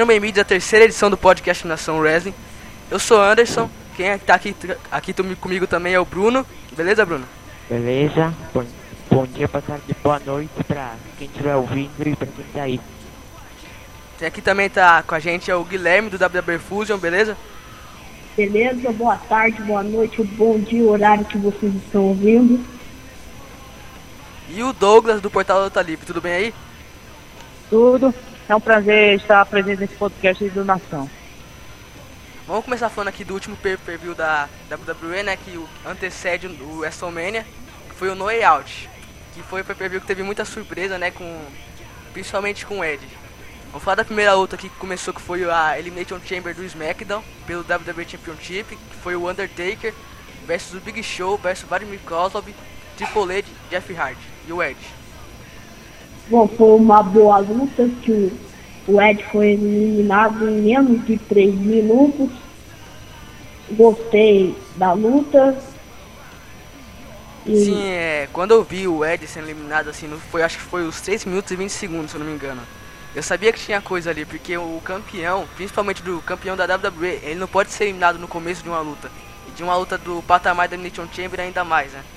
bem-vindos à terceira edição do podcast Nação Wrestling. Eu sou o Anderson, quem tá aqui comigo também é o Bruno. Beleza, Bruno? Beleza? Bom dia, boa tarde, boa noite pra quem estiver ouvindo e pra quem tá aí. Tem aqui também tá com a gente é o Guilherme do WWE Fusion, beleza? Beleza, boa tarde, boa noite, bom dia, o horário que vocês estão ouvindo. E o Douglas do Portal Luta Livre, tudo bem aí? Tudo. É um prazer estar presente nesse podcast do Nação. Vamos começar falando aqui do último pay-per-view da WWE, né, que antecede o WrestleMania, que foi o No Way Out, que foi o pay-per-view que teve muita surpresa, né, principalmente com o Edge. Vamos falar da primeira luta aqui que começou, que foi a Elimination Chamber do SmackDown, pelo WWE Championship, que foi o Undertaker versus o Big Show versus Vladimir Kozlov, Triple H, Jeff Hardy e o Edge. Bom, foi uma boa luta que o Edge foi eliminado em menos de 3 minutos. Gostei da luta. Sim, quando eu vi o Edge sendo eliminado assim, acho que foi os 3 minutos e 20 segundos, se eu não me engano. Eu sabia que tinha coisa ali, porque o campeão, principalmente do campeão da WWE, ele não pode ser eliminado no começo de uma luta. E de uma luta do patamar da Elimination Chamber ainda mais, né?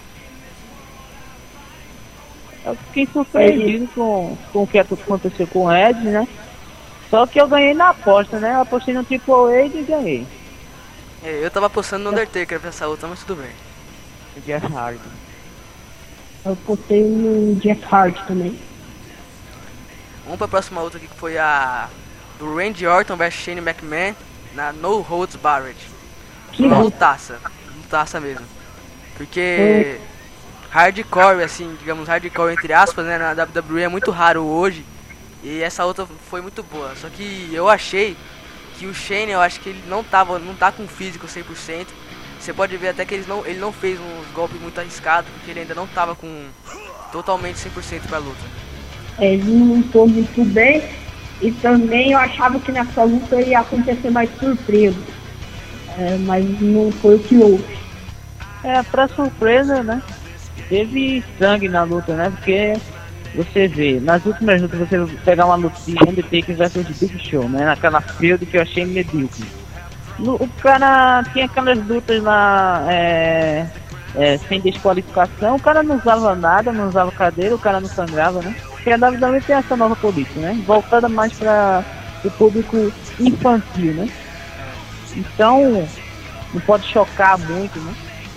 Eu fiquei surpreendido com o que aconteceu com o Edge, né? Só que eu ganhei na aposta, né? Eu apostei no Triple H e ganhei. Eu tava apostando no Undertaker pra essa luta, mas tudo bem. O Jeff Hardy. Eu postei no Jeff Hardy também. Vamos pra próxima luta aqui, que foi a do Randy Orton vs Shane McMahon na No Holds Barred. Uma lutaça mesmo. Porque hardcore, assim, digamos hardcore entre aspas, né, na WWE é muito raro hoje. E essa luta foi muito boa. Só que eu achei que o Shane, eu acho que ele não tá com físico 100%. Você pode ver até que ele não fez uns golpes muito arriscados, porque ele ainda não tava com totalmente 100% pra luta. Ele não lutou muito bem. E também eu achava que nessa luta ia acontecer mais surpresa. Mas não foi o que houve. Pra surpresa, né? Teve sangue na luta, né? Porque você vê, nas últimas lutas você pegar uma luta de Undertaker versus Big Show, né? Naquela field que eu achei medíocre. O cara tinha aquelas lutas lá sem desqualificação, o cara não usava nada, não usava cadeira, o cara não sangrava, né? Porque a WWE tem essa nova política, né? Voltada mais para o público infantil, né? Então, não pode chocar muito, né?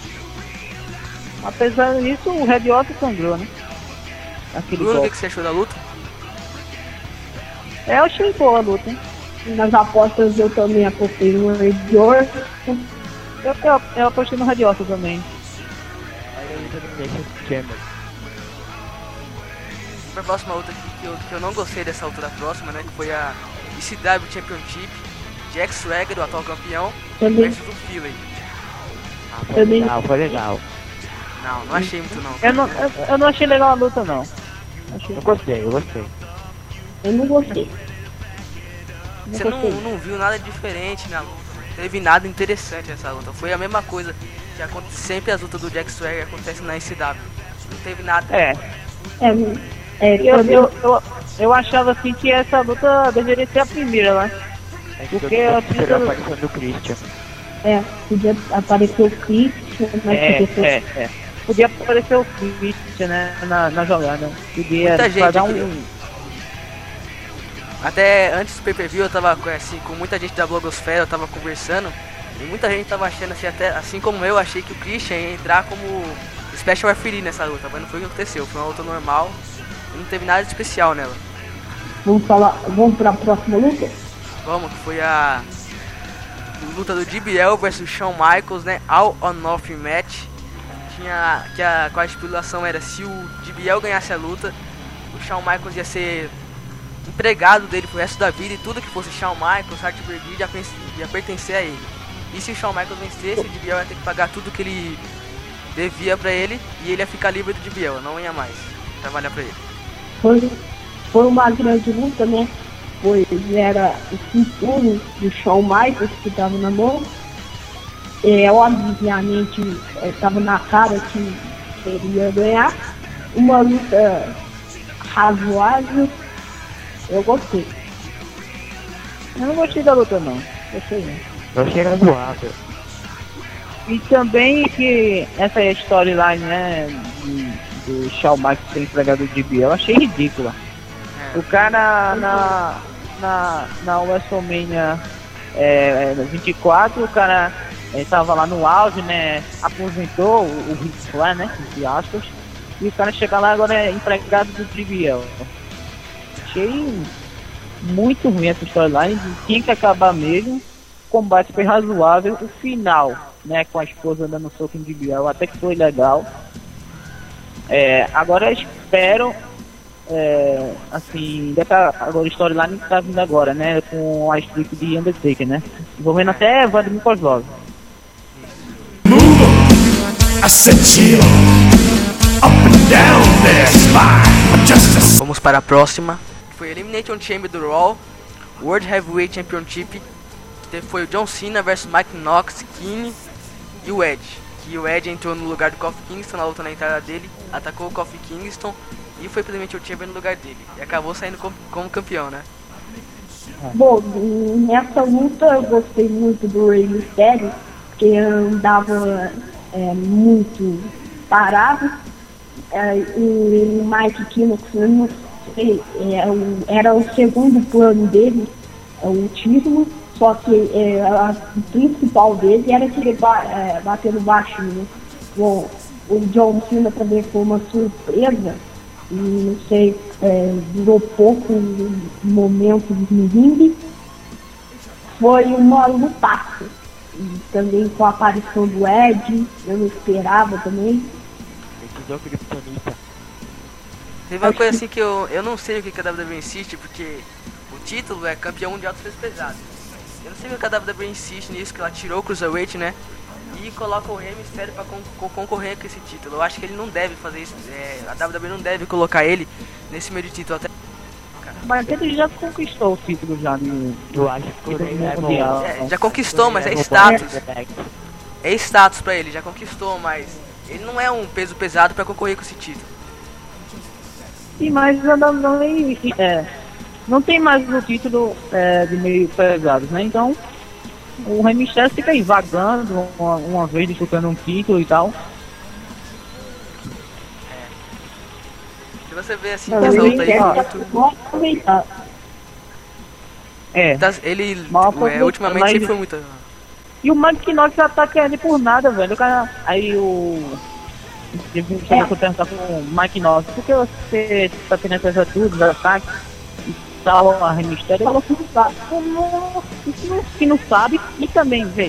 Apesar disso, o Red Orton sangrou, né? Bruno, o que você achou da luta? Eu achei boa a luta, hein? Nas apostas eu também apostei no Red Orton. Eu apostei no Red Orton também. Pra próxima luta aqui, que eu não gostei dessa luta da próxima, né? Que foi a ECW Championship, Jack Swagger, o atual campeão, versus o Philly. Foi legal. Não achei muito não. Eu não achei legal a luta, não. Eu gostei. Eu não gostei. Você não viu nada diferente na luta. Não teve nada interessante nessa luta. Foi a mesma coisa que acontece sempre, as lutas do Jack Swagger acontecem na ECW. Não teve nada. Eu achava assim que essa luta deveria ser a primeira, né? Porque a aparição do Christian. Podia aparecer o Christian, mas podia aparecer o Christian, né, na jogada. Podia dar Até antes do pay-per-view eu tava assim, com muita gente da blogosfera, eu tava conversando. E muita gente tava achando assim, até assim como eu, achei que o Christian ia entrar como Special Referee nessa luta. Mas não foi o que aconteceu, foi uma luta normal. E não teve nada de especial nela. Vamos pra próxima luta? Vamos, que foi a luta do JBL versus Shawn Michaels, né? All or Nothing Match. Com a estipulação era, se o JBL ganhasse a luta, o Shawn Michaels ia ser empregado dele pro resto da vida, e tudo que fosse Shawn Michaels, Hartberg ia pertencer a ele. E se o Shawn Michaels vencesse, o JBL ia ter que pagar tudo que ele devia pra ele, e ele ia ficar livre do JBL, não ia mais trabalhar pra ele. Foi uma grande luta, né? Pois era o cinturão do Shawn Michaels que estava na mão. Obviamente estava na cara que ele ia ganhar. Uma luta razoável. Eu gostei. Eu não gostei da luta não. Gostei não. Eu achei razoável. E também que essa storyline, né, do Shawn Michaels ser empregado de BL, eu achei ridícula. O cara na WrestleMania 24, o cara tava lá no auge, né, aposentou o Ric Flair, né, entre aspas, e o cara chega lá agora é empregado do JBL. Achei muito ruim essa storyline, tinha que acabar mesmo. O combate foi razoável, o final, né, com a esposa dando soco em JBL, até que foi legal. Agora eu espero, assim, agora a storyline que tá vindo agora, né, com a streak de Undertaker, né, envolvendo até Vladimir Kozlov. Vamos para a próxima. Foi Elimination Chamber do Raw, World Heavyweight Championship. Foi o John Cena vs Mike Knox, Kane e o Edge. Que o Edge entrou no lugar do Kofi Kingston na luta na entrada dele, atacou o Kofi Kingston e foi pro Elimination Chamber no lugar dele. E acabou saindo como campeão, né? Bom, nessa luta eu gostei muito do Rey Mysterio, porque andava muito parado. O Mike Knox, eu não sei, era o segundo plano dele, o título, só que o principal dele era que ele bater no baixinho, né? Bom, o John Cena também foi uma surpresa, e não sei, durou pouco momento no ringue. Foi uma lutaça. E também com a aparição do Ed, eu não esperava também. Teve uma coisa assim que eu não sei o que a WWE insiste, porque o título é campeão mundial dos pesos pesados. Eu não sei o que a WWE insiste nisso, que ela tirou o Cruiserweight, né? E coloca o Rey Mysterio pra concorrer com esse título. Eu acho que ele não deve fazer isso, a WWE não deve colocar ele nesse meio de título até. Mas ele já conquistou o título já no... Eu acho que ele mundial. Já conquistou, mas é status. É status pra ele, já conquistou, mas ele não é um peso pesado pra concorrer com esse título. Sim, mas não tem mais o título de meio pesados, né? Então o Rey Mysterio fica aí vagando uma vez disputando um título e tal. Se você vê assim, essa luta aí ele ultimamente sempre foi muito. E o Mike Knox ataca ele por nada, velho. O cara, aí chega a perguntar pro Mike Knox, por que você tá tendo essas atitudes, ataques e tal, a Rey Mysterio? Ele falou que não sabe. Que não sabe. E também, veja,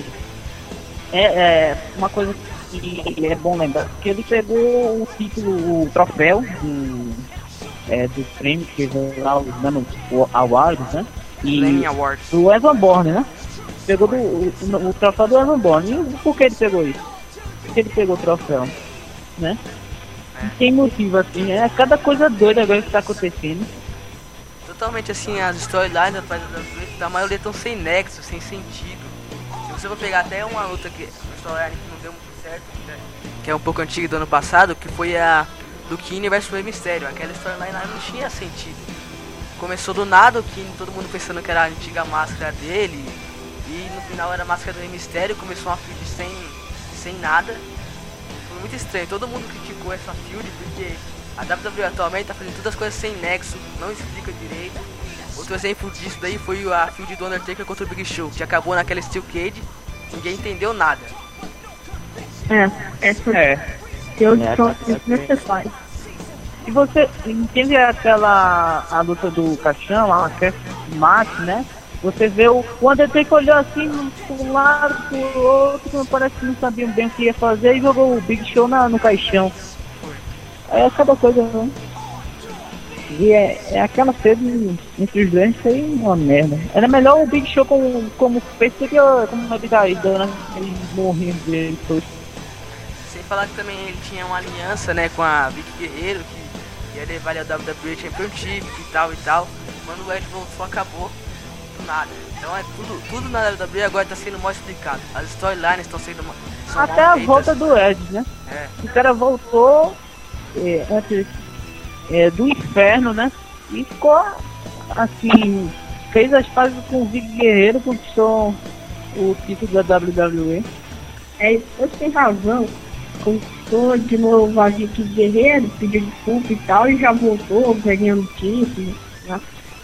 uma coisa que é bom lembrar, que ele pegou o título, o troféu do prêmio que veio lá dando o Awards, né? E do Evan Bourne, né? Pegou o troféu do Evan Bourne. E por que ele pegou isso? Porque ele pegou o troféu, né? Tem motivo assim, cada coisa doida agora que tá acontecendo. Totalmente assim, as storylines da maioria estão sem nexo, sem sentido. Se você for pegar até uma luta uma storyline que não deu muito certo, né? Que é um pouco antiga do ano passado, que foi a do Kane vs Rey Mysterio. Aquela storyline não tinha sentido. Começou do nada, o Kane, todo mundo pensando que era a antiga máscara dele, e no final era a máscara do Rey Mysterio. Começou uma feud sem nada. Foi muito estranho, todo mundo criticou essa feud porque a WWE atualmente tá fazendo todas as coisas sem nexo, não explica direito. Outro exemplo disso daí foi a feud do Undertaker contra o Big Show, que acabou naquela Steel Cage, ninguém entendeu nada. São desnecessários. E você entende a luta do Caixão, a Match, né? Você vê o Undertaker olhou assim para um lado, pro outro, parece que não sabiam bem o que ia fazer e jogou o Big Show no caixão. É cada coisa, né? E aquela sede entre os dois foi uma merda. Era melhor o Big Show como fez do que como uma vida, né? Eles morriam dele depois. Sem falar que também ele tinha uma aliança, né, com a Vicky Guerreiro, que ia levar ele ao WWE Championship e tal. Quando o Ed voltou, acabou do nada. Então tudo na WWE agora tá sendo mal explicado. As storylines estão sendo até a volta do Ed, né? O cara voltou antes do inferno, né? E ficou assim fez as pazes com o Vic Guerreiro, conquistou o título da WWE. Você tem razão. Conquistou de novo a Vicky Guerreiro, pediu desculpa e tal, e já voltou ganhando título. Né?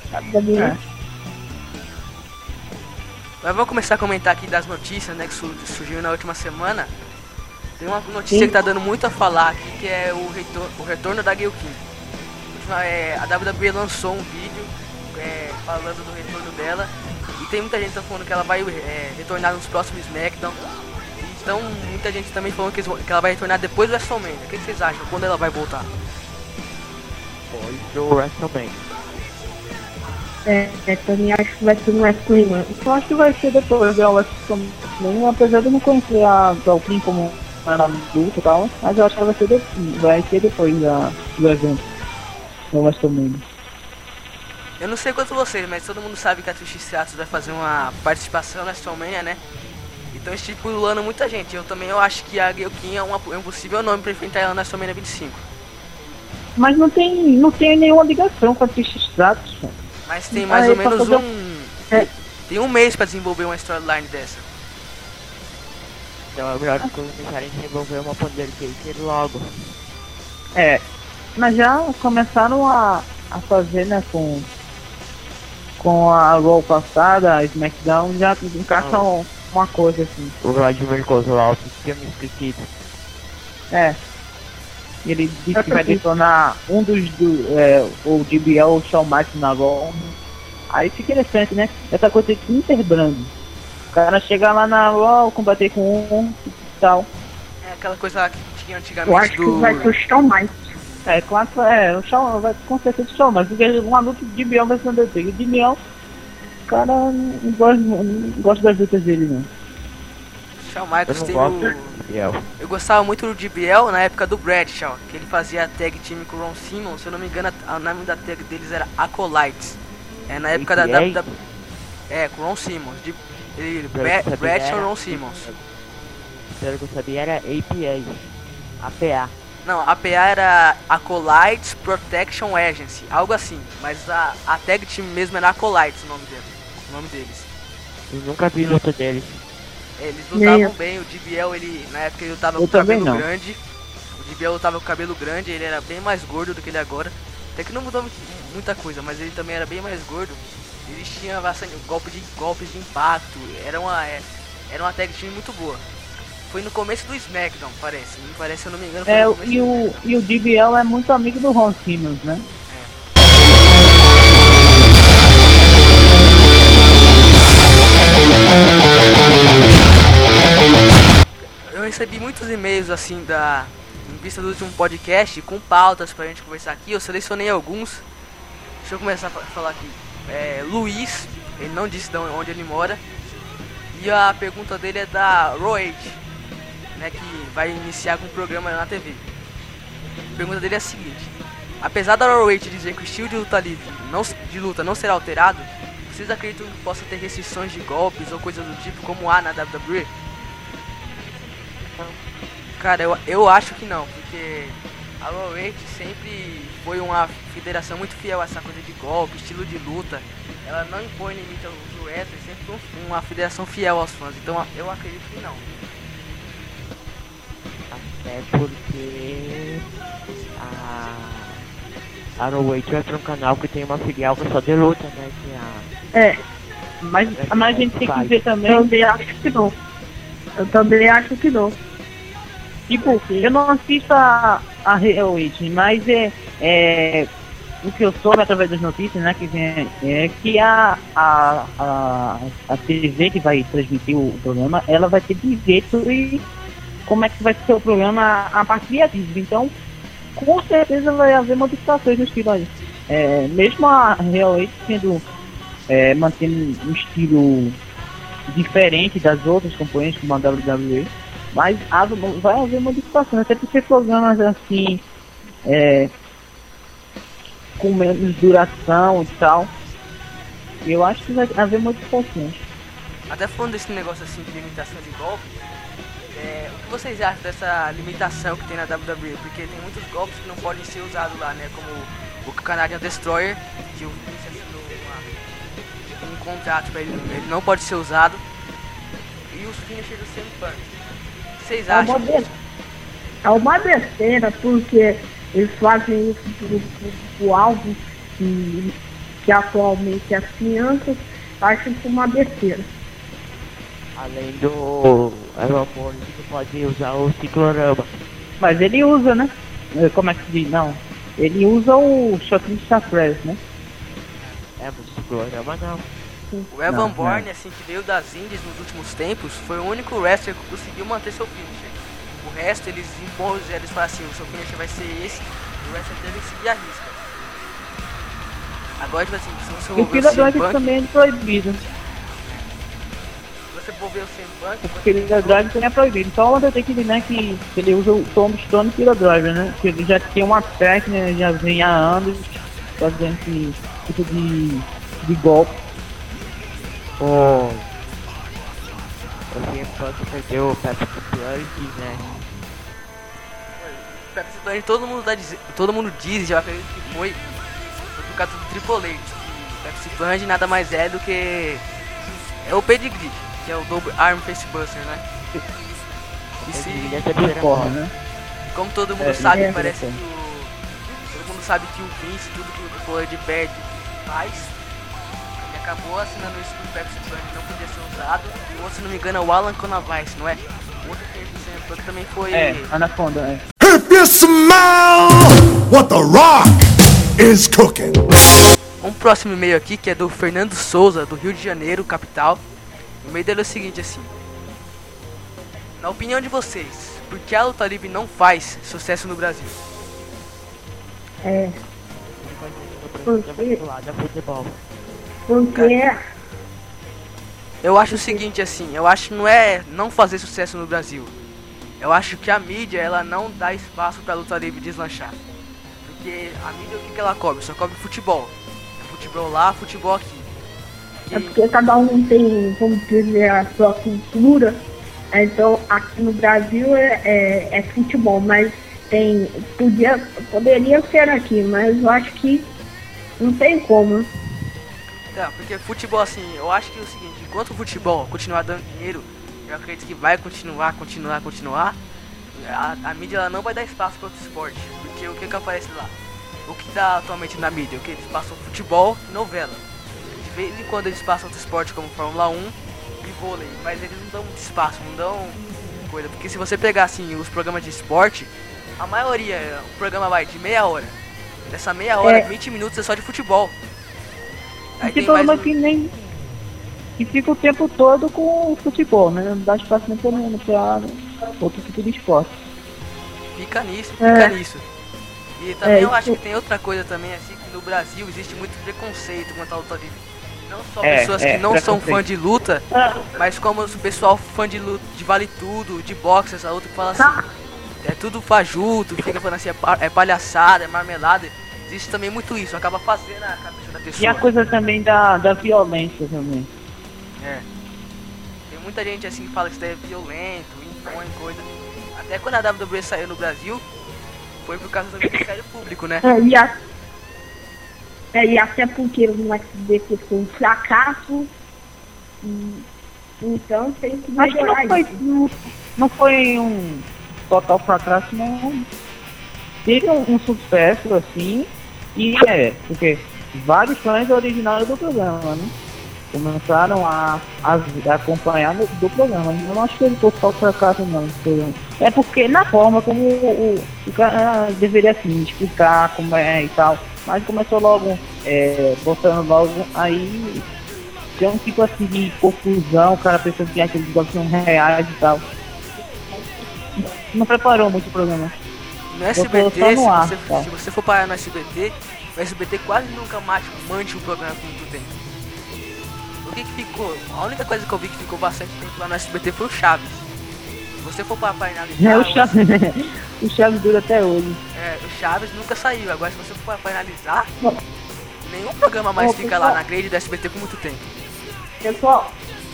Mas vamos começar a comentar aqui das notícias, né, que surgiu na última semana. Tem uma notícia que tá dando muito a falar aqui, que é o retorno da Gayle King. A WWE lançou um vídeo falando do retorno dela, e tem muita gente que tá falando que ela vai retornar nos próximos SmackDown. Então muita gente também falando que ela vai retornar depois do WrestleMania. O que vocês acham? Quando ela vai voltar? Depois do WrestleMania. Também acho que vai ser no WrestleMania. Eu acho que vai ser depois da WrestleMania, apesar de eu não conhecer a Galpin como ela luta e tal, mas eu acho que ela vai ser depois do evento da WrestleMania. Eu não sei quanto vocês, mas todo mundo sabe que a Trish Stratus vai fazer uma participação na WrestleMania, né? Então estipulando muita gente. Eu acho que a Gayle King é um possível nome para enfrentar ela na WrestleMania 25. Mas não tem nenhuma ligação com a Trish Stratus. Mas tem mais ou menos tem um mês para desenvolver uma storyline dessa. Então é melhor que começarem a desenvolver uma Poder Taker logo. Mas já começaram a fazer, né, com a Raw passada, a SmackDown, já encaixam uma coisa assim. O Vladimir Kozlov tinha me esquecido. Ele disse que vai detonar o DBL, o Shawn Michaels na Raw. Aí fica interessante, né? Essa coisa de interbrand. O cara chegar lá na Raw, combater com e tal. É aquela coisa que tinha antigamente. Eu acho que vai ser o Shawn Michaels. Claro, o Shawn vai com certeza o Shawn Michaels, porque uma luta de DBL vai ser um DT. O DBL, o cara não gosta das lutas dele, não. Shawn Michaels eu gostava muito do DBL na época do Bradshaw, que ele fazia tag team com o Ron Simmons. Se eu não me engano, o nome da tag deles era Acolytes. Na época da WWE. Com o Ron Simmons. Bradshaw e Ron Simmons. Pelo que eu sabia era APA. Não, a APA era Acolytes Protection Agency, algo assim. Mas a tag team mesmo era Acolytes, o nome deles. Eu nunca vi luta deles. Eles lutavam bem. O DBL, na época ele lutava com o cabelo grande. O DBL lutava com o cabelo grande, ele era bem mais gordo do que ele é agora. Até que não mudou muita coisa, mas ele também era bem mais gordo. Eles tinham bastante golpes de impacto. Era uma tag team muito boa. Foi no começo do SmackDown, parece. Me parece, se eu não me engano, foi no começo e o DBL é muito amigo do Ron Simmons, né? Eu recebi muitos e-mails assim em vista do último podcast com pautas pra gente conversar aqui. Eu selecionei alguns. Deixa eu começar a falar aqui. Luiz, ele não disse de onde ele mora. E a pergunta dele é da Road, né, que vai iniciar com um programa na TV. A pergunta dele é a seguinte: apesar da Road dizer que o estilo de luta livre não será alterado, vocês acreditam que possa ter restrições de golpes ou coisas do tipo como há na WWE? Cara, eu acho que não, porque a ROH sempre foi uma federação muito fiel a essa coisa de golpe, estilo de luta. Ela não impõe limite aos wrestlers, sempre foi uma federação fiel aos fãs, então eu acredito que não. Até porque a ROH vai pra um canal que tem uma filial que só de luta, né? Mas a gente tem que ver também. Eu também acho que não. Tipo, eu não assisto a ROH, mas o que eu soube através das notícias, né, que vem, é que a TV que vai transmitir o programa, ela vai ter que ver sobre como é que vai ser o programa a partir de aviso. Então, com certeza vai haver modificações no estilo aí. Mesmo a ROH sendo mantendo um estilo diferente das outras componentes como a WWE, mas vai haver modificações, até porque programas assim com menos duração e tal, eu acho que vai haver modificações. Até falando desse negócio assim de limitação de golpes, o que vocês acham dessa limitação que tem na WWE? Porque tem muitos golpes que não podem ser usados lá, né? Como o Canadian Destroyer, que o Vince assinou contrato pra ele não pode ser usado. E os finishers do CM Punk. O que vocês acham? É uma besteira, porque eles fazem isso pro alvo que atualmente as crianças acham que é uma besteira. Além do aeroporto, você pode usar o ciclorama. Mas ele usa, né? Como é que diz? Não. Ele usa o Shotgun Press, né? É, mas o ciclorama não. O Evan Não, Bourne, não. assim, que veio das Indies nos últimos tempos, foi o único wrestler que conseguiu manter seu finisher. O resto, eles impuseram, eles falaram assim, o seu finisher vai ser esse, e o wrestler teve que seguir a risca. Agora, tipo assim, se você E for o ver o Killer CM Drive Punk, também é proibido. se você for ver o CM Punk, O Killer Drive também é proibido. Só o Undertaker, né, que ele usa o Tombstone Killer Drive, né? Que ele já tinha uma técnica, já vem há anos fazendo esse tipo de golpe. O CM Punk perdeu o Pepsi Plug, né? o Pepsi Plug, todo mundo diz, já acredito que foi por causa do Triple H. O Pepsi Plug nada mais é do que é o pedigree, que é o Double Arm Facebuster, né? E se, Ele é a terceira Porra, mão. né? como todo mundo sabe, é, parece que é. todo mundo sabe que o Vince, tudo que o Triple H pede faz. Ele acabou assinando isso pro Pepsi Plug, não podia ser usado. E o outro, se não me engano, é o Alan Conavice, não é? O outro que do CM Punk também foi. Anaconda, é. If you smell what the rock is cooking. Um próximo e-mail aqui que é do Fernando Souza, do Rio de Janeiro, capital. O e-mail dele é o seguinte assim: na opinião de vocês, por que a luta livre não faz sucesso no Brasil? É, Do lado é futebol. porque Eu acho o seguinte assim, eu acho que não é não fazer sucesso no Brasil. Eu acho que a mídia, ela não dá espaço pra luta livre deslanchar. Porque a mídia, o que ela cobre? Só cobre futebol. É futebol lá, futebol aqui. é porque cada um tem, vamos dizer, a sua cultura. Então, aqui no Brasil é futebol, mas poderia ser aqui, mas eu acho que não tem como. Tá, porque futebol assim, eu acho que é o seguinte, enquanto o futebol continuar dando dinheiro, eu acredito que vai continuar. A mídia ela não vai dar espaço para outro esporte, porque o que aparece lá? O que dá atualmente na mídia? O que eles passam futebol e novela. De vez em quando eles passam outro esporte como Fórmula 1 e vôlei, mas eles não dão muito espaço, não dão coisa. Porque se você pegar assim os programas de esporte, a maioria, o programa vai de meia hora. Dessa meia hora, 20 minutos é só de futebol. Aí Tem tem mais programa que nem. Que fica o tempo todo com o futebol, né? Não dá espaço nem pra outro tipo de esporte. Fica nisso. E também É, eu acho isso- que tem outra coisa também, assim, que no Brasil existe muito preconceito quanto à luta livre. Não só É, pessoas que não são preconceito. fã de luta, mas como o pessoal fã de luta, de vale tudo, de boxe, essa outra que fala assim, é tudo fajuto, fica falando assim, é palhaçada, é marmelada. Existe também muito isso, acaba fazendo a cabeça da pessoa. E a coisa também da violência também. É. Tem muita gente assim que fala que isso daí é violento, impõe coisa. Até quando a WWE saiu no Brasil, foi por causa do Ministério Público, né? E até porque o SBT foi um fracasso. Então tem que Acho que melhorar isso. não foi um total fracasso, não. Teve um sucesso assim, e porque vários fãs originários do programa, né? Começaram a acompanhar do programa. Eu não acho que ele fosse total fracasso, não. É porque na forma como o cara deveria assim, explicar como é e tal. Mas começou logo, botando logo, aí tem um tipo assim de confusão, o cara pensando que aqueles negócios são reais e tal. Não preparou muito o programa. No SBT, só no ar, se tá? você for parar no SBT, o SBT quase nunca mante um programa com muito tempo. O que ficou? A única coisa que eu vi que ficou bastante tempo lá no SBT foi o Chaves. Se você for parar pra analisar... O Chaves, o Chaves dura até hoje. o Chaves nunca saiu. Agora se você for parar pra analisar, nenhum programa mais fica lá na grade do SBT por muito tempo. Pessoal,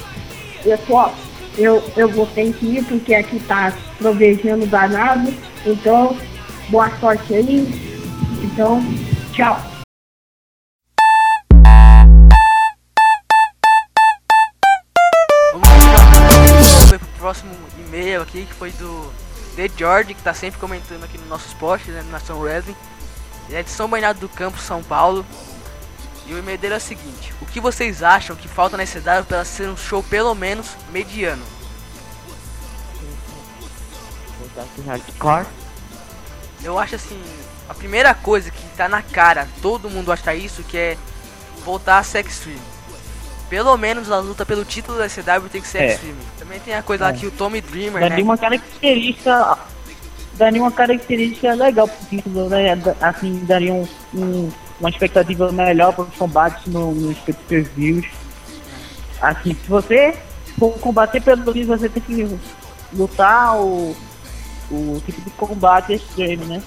eu vou ter que ir porque aqui tá trovejando danado. Então, boa sorte aí. Então, tchau. próximo e-mail aqui, que foi do The George, que tá sempre comentando aqui nos nossos posts, né, no Nação Wrestling. Ele é de São Bernardo do Campo, São Paulo. E o e-mail dele é o seguinte: o que vocês acham que falta na SCW para ser um show pelo menos mediano? Hardcore. Eu acho assim, a primeira coisa que tá na cara, todo mundo acha isso, que é voltar a ser Extreme. Pelo menos a luta pelo título da SCW tem que ser Extreme. Também tem a coisa lá que o Tommy Dreamer, daria né? uma característica legal pro título, né? Assim, daria uma expectativa melhor para os combates nos pay-per-views. Assim, se você for combater pelo título, você tem que lutar o tipo de combate extreme, né?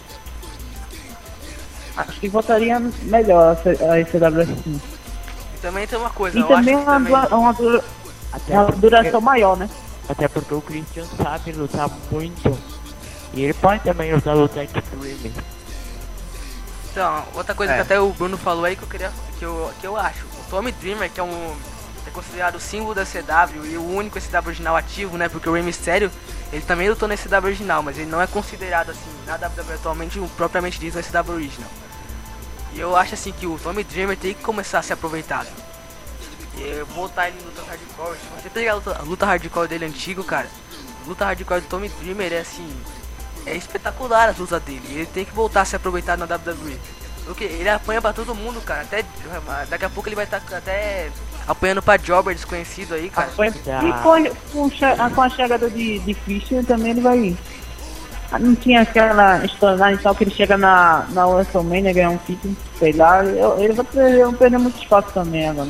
Acho que votaria melhor a ECW assim. E também tem uma coisa, E eu também acho que uma duração maior, né? Até porque o Christian sabe lutar muito. E ele pode também usar lutar extreme. Então, outra coisa que até o Bruno falou aí que eu acho. O Tommy Dreamer, que é considerado o símbolo da CW e o único CW original ativo, né? Porque o Rey Mysterio, ele também lutou na CW original, mas ele não é considerado assim, na WWE atualmente, propriamente diz, na CW original. E eu acho assim que o Tommy Dreamer tem que começar a ser aproveitado. E botar ele em luta hardcore. Se você pegar a luta hardcore dele antigo, cara, a luta hardcore do Tommy Dreamer é assim, é espetacular as lutas dele. Ele tem que voltar a ser aproveitado na WWE. Porque ele apanha pra todo mundo, cara. Até daqui a pouco ele vai estar até apanhando pra Jobber desconhecido aí, cara. E com a chegada de Christian também ele vai ir. Não tinha aquela história e tal que ele chega na WrestleMania, ganhar um título, sei lá. Ele vai perder muito espaço também agora.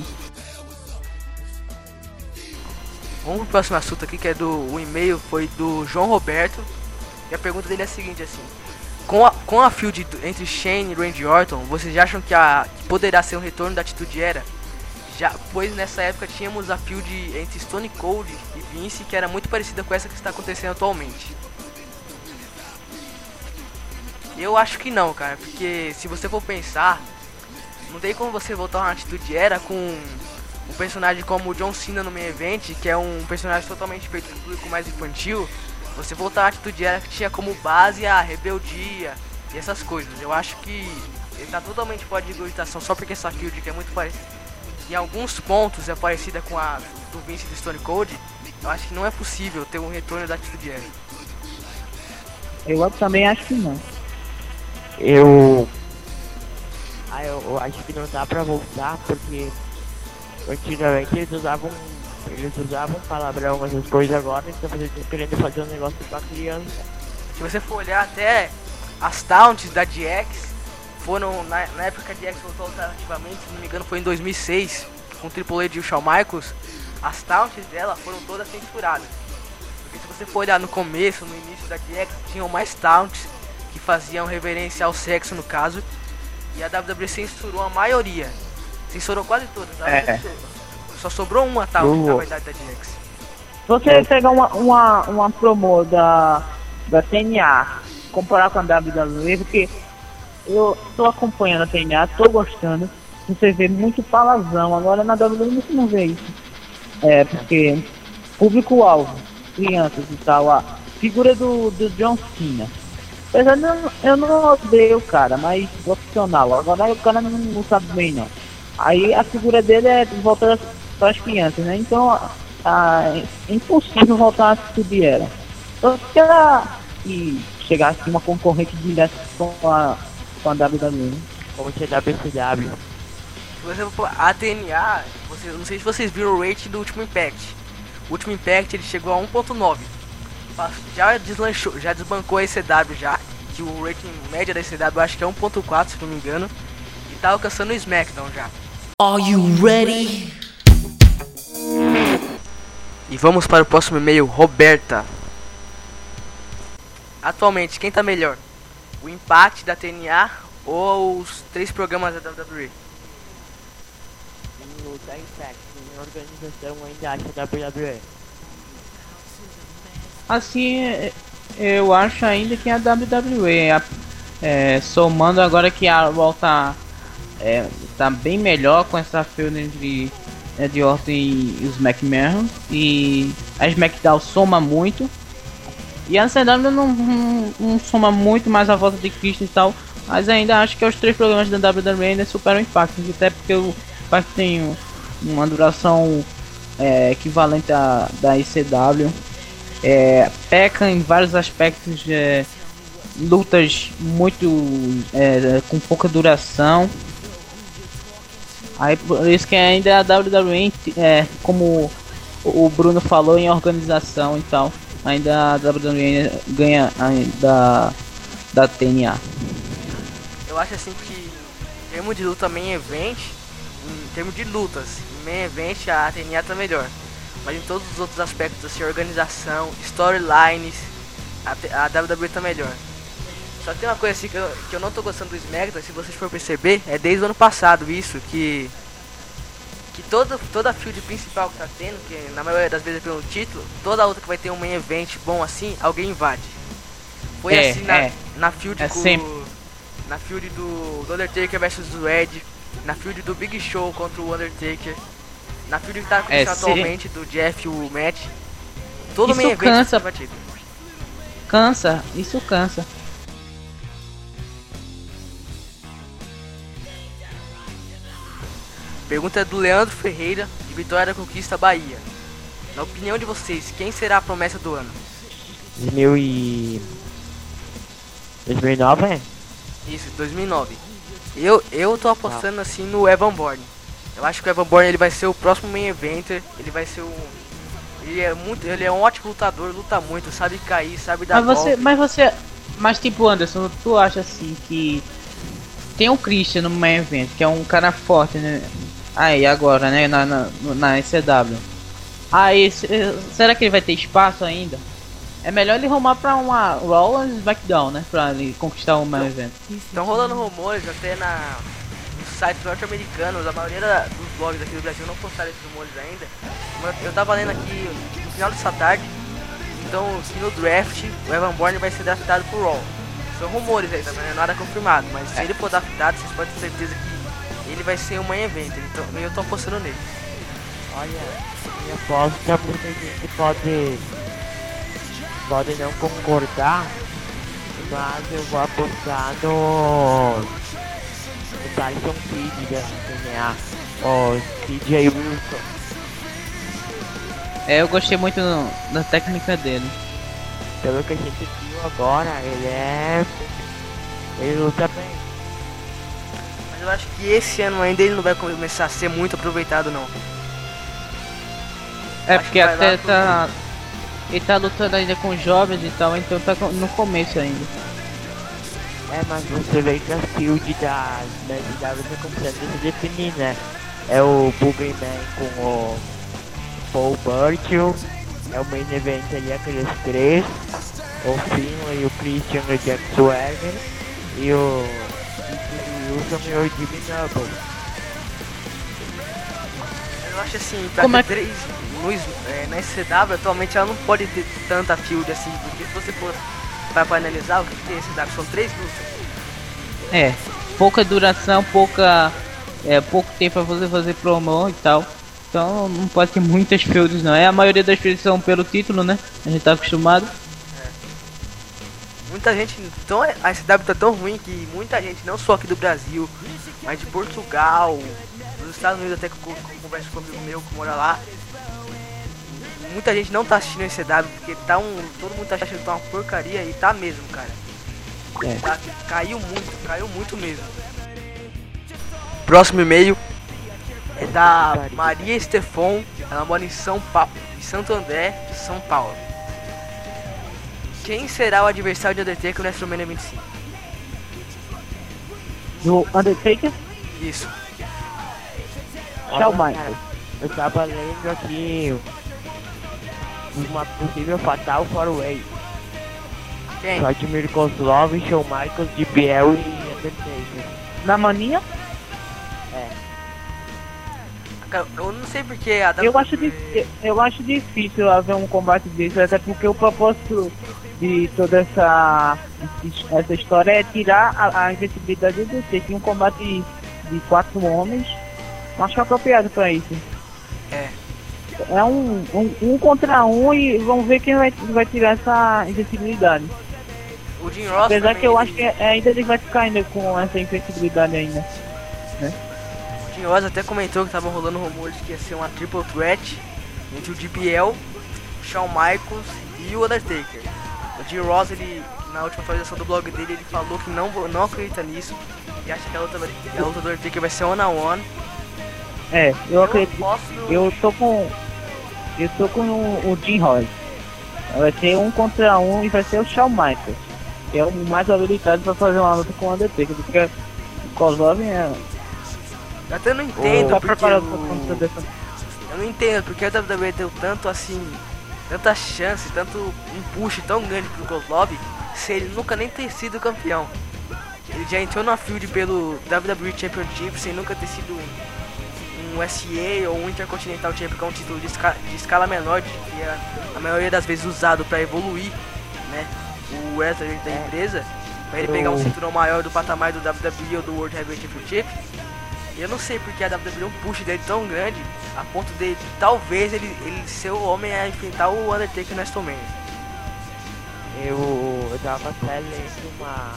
Vamos pro próximo assunto aqui, que é o e-mail foi do João Roberto. E a pergunta dele é a seguinte, assim: com a feud entre Shane e Randy Orton, vocês acham que poderá ser um retorno da Atitude Era? Pois nessa época tínhamos a feud entre Stone Cold e Vince, que era muito parecida com essa que está acontecendo atualmente. Eu acho que não, cara, porque se você for pensar, não tem como você voltar uma Atitude Era com um personagem como o John Cena no main event, que é um personagem totalmente feito para o público mais infantil. Você voltar a Atitude Era que tinha como base a rebeldia e essas coisas. Eu acho que ele tá totalmente fora de cogitação só porque essa feud que é muito parecida, em alguns pontos é parecida com a do Vince e do Stone Cold. Eu acho que não é possível ter um retorno da Atitude Era. Eu também acho que não. Eu acho que não dá pra voltar porque antigamente eles usavam palavrão, essas coisas. Agora eles estão querendo fazer um negócio pra criança. Se você for olhar até as taunts da DX, foram na época que a DX voltou alternativamente, se não me engano foi em 2006, com o Triple H e o Shawn Michaels. As taunts dela foram todas censuradas. Porque se você for olhar no começo, no início da DX, tinham mais taunts que faziam reverência ao sexo no caso. E a WWE censurou a maioria. Censurou quase todas. Só sobrou uma taunt na verdade da DX. Você pegar uma promo da TNA, comparar com a WWE, porque eu tô acompanhando a TNA, tô gostando. Você vê muito palavrão, agora na WWE você não vê isso. Porque público-alvo, crianças e tal, a figura do John Cena. Apesar de eu não odeio o cara, mas profissional. Agora o cara não sabe bem não. Aí a figura dele é voltada para as crianças, né? Então é impossível voltar a Atitude Era. Só se ela chegasse uma concorrente direta com a WWE. Como se a WCW. Se você for a TNA, não sei se vocês viram o rate do Último Impact. O Último Impact ele chegou a 1.9. Já deslanchou, já desbancou a ECW já. Que o rating média da ECW acho que é 1.4, se não me engano. E tá alcançando o SmackDown já. Are you ready? E vamos para o próximo e-mail, Roberta. Atualmente, quem tá melhor? O Impact da TNA ou os 3 programas da WWE? O da Impact, minha organização ainda acha a WWE. Assim, eu acho ainda que a WWE, somando agora que a volta tá bem melhor com essa feud entre Randy Orton e os McMahon. E a SmackDown soma muito. E a CW não soma muito mais a volta de Cristo e tal. Mas ainda acho que os 3 programas da WWE ainda superam o Impact. Até porque o Impact tem uma duração equivalente à da ICW. Peca em vários aspectos. Lutas muito com pouca duração. Aí por isso que ainda a WWE, como o Bruno falou, em organização e tal, ainda a WWE ganha da TNA. Eu acho assim que em termos de luta main event, em termos de lutas, em main event a TNA tá melhor. Mas em todos os outros aspectos, assim, organização, storylines, a WWE tá melhor. Só que tem uma coisa assim que eu não tô gostando do SmackDown, se vocês for perceber, é desde o ano passado isso, que toda a field principal que tá tendo, que na maioria das vezes é pelo título, toda outra que vai ter um main event bom assim, alguém invade. Foi assim na field na field do Undertaker vs o Edge, na field do Big Show contra o Undertaker, na field que tá acontecendo atualmente do Jeff e o Matt. Todo main event é batido. Isso cansa. Pergunta do Leandro Ferreira, de Vitória da Conquista, Bahia. Na opinião de vocês, quem será a promessa do ano? 2009, Isso, 2009. Eu tô apostando assim no Evan Bourne. Eu acho que o Evan Bourne ele vai ser o próximo main eventer. Ele vai ser ele é um ótimo lutador, luta muito, sabe cair, sabe dar golpe. Mas tipo, Anderson, tu acha assim que tem o Christian no main event, que é um cara forte, né? Aí agora, né, na ECW. Aí, será que ele vai ter espaço ainda? É melhor ele rumar pra uma Raw e SmackDown, né? Pra ele conquistar o main event. Estão rolando rumores até nos sites norte-americanos. A maioria dos blogs aqui do Brasil não postaram esses rumores ainda. Mas eu tava lendo aqui no final dessa tarde. Então, que no draft, o Evan Bourne vai ser draftado pro Raw. São rumores ainda, não é nada confirmado. Mas se ele for draftado, vocês podem ter certeza que ele vai ser um main event. Então, eu tô apostando nele. Olha, minha aposta, muita gente pode não concordar, mas eu vou apostar no Tyson Kidd da TNA, o TJ Wilson. Eu gostei muito da técnica dele. Pelo que a gente viu agora, ele luta bem. Mas eu acho que esse ano ainda ele não vai começar a ser muito aproveitado, não. Porque até ele tá lutando ainda com jovens e tal, então tá no começo ainda. Mas você vê que a field da SW tá começando a se definir, né? É o Boogeyman com o Paul Burchill, é o main event ali, aqueles 3, o Finlay, o Christian e o Jack Swagger, e o Wilson e o Jimmy Noble. Eu acho assim, pra ter 3 na SCW atualmente ela não pode ter tanta field assim, porque se você for para analisar o que tem SCW, são 3 lutas. Pouca duração, pouco tempo pra você fazer promo e tal. Então não pode ter muitas fields não. A maioria das fields são pelo título, né? A gente tá acostumado. Muita gente, então a SCW tá tão ruim que muita gente, não só aqui do Brasil, mas de Portugal, dos Estados Unidos, até que eu converso com um amigo meu que mora lá. Muita gente não tá assistindo a SCW porque todo mundo tá achando que tá uma porcaria e tá mesmo, cara. Caiu muito mesmo. Próximo e-mail é da Maria Estefon, ela mora em Santo André de São Paulo. Quem será o adversário de Undertaker no WrestleMania 25? Do Undertaker? Isso. Shawn Michaels. Eu tava lendo aqui uma possível fatal 4-way. Quem? Vladimir Kozlov, Shawn Michaels, JBL e Undertaker. Na Mania? Eu não sei porque a Eu acho difícil haver um combate desse, até porque o propósito de toda essa história é tirar a invencibilidade do Undertaker. Um combate de 4 homens, acho apropriado pra isso. É um contra um e vamos ver quem vai tirar essa invencibilidade. O Jim Ross Apesar também, que eu acho que ainda ele vai ficar ainda com essa invencibilidade ainda. O Jim Ross até comentou que estavam rolando rumores que ia ser uma triple threat entre o DBL, o Shawn Michaels e o Undertaker. O Jim Ross, ele, na última atualização do blog dele, ele falou que não acredita nisso e acha que a luta do Undertaker vai ser one-on-one. Eu acredito. Eu tô com o Jim Ross. Vai ser um contra um e vai ser o Shawn Michaels, que é o mais habilitado pra fazer uma luta com o Undertaker, porque o Kozlov é... Eu até não entendo tá porque preparado pra luta dessa. eu não entendo porque a WWE deu tanto assim, tanta chance, tanto um push tão grande pro Kozlov, se ele nunca nem ter sido campeão. Ele já entrou na field pelo WWE Championship sem nunca ter sido um SCA ou um Intercontinental Champion, que é um título de escala menor, que é a maioria das vezes usado para evoluir, né, o wrestler da empresa, para ele pegar um cinturão maior do patamar do WWE ou do World Heavyweight Championship. E eu não sei porque a WWE deu um push dele tão grande a ponto de talvez ele ser o homem a enfrentar o Undertaker no WrestleMania. Eu tava até lendo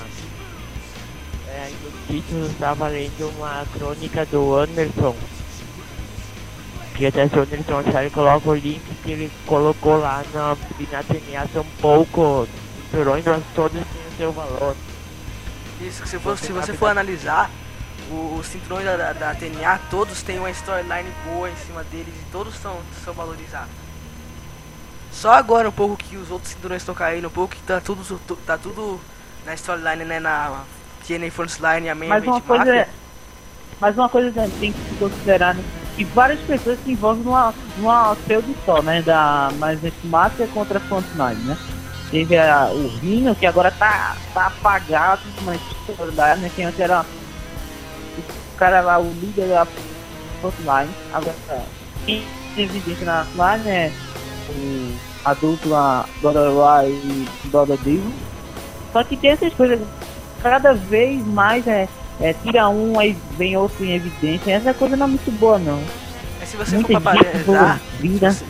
no título eu tava lendo uma crônica do Anderson. Que até se o Anderson achar, ele coloca o link que ele colocou lá na TNA, são poucos cinturões, mas todos têm o seu valor. Isso, que se você for analisar, os cinturões da TNA, todos têm uma storyline boa em cima deles e todos são valorizados. Só agora um pouco que os outros cinturões estão caindo, um pouco que tá tudo na storyline, né, na TNA Frontline e a Main Event Mafia. Mas uma coisa que tem que se considerar, né, que várias pessoas se envolvem numa feudo só, né, da Main Event Mafia contra a Frontline, né. Teve o Rhino, que agora tá apagado, mas né, que antes era o cara lá, o líder da Frontline. Agora quem tem evidência na Frontline é a dupla Dora Rai e Dora Divo. Só que tem essas coisas, cada vez mais tira um, aí vem outro em evidência. Essa coisa não é muito boa, não. Mas se você Muita for analisar, vida. se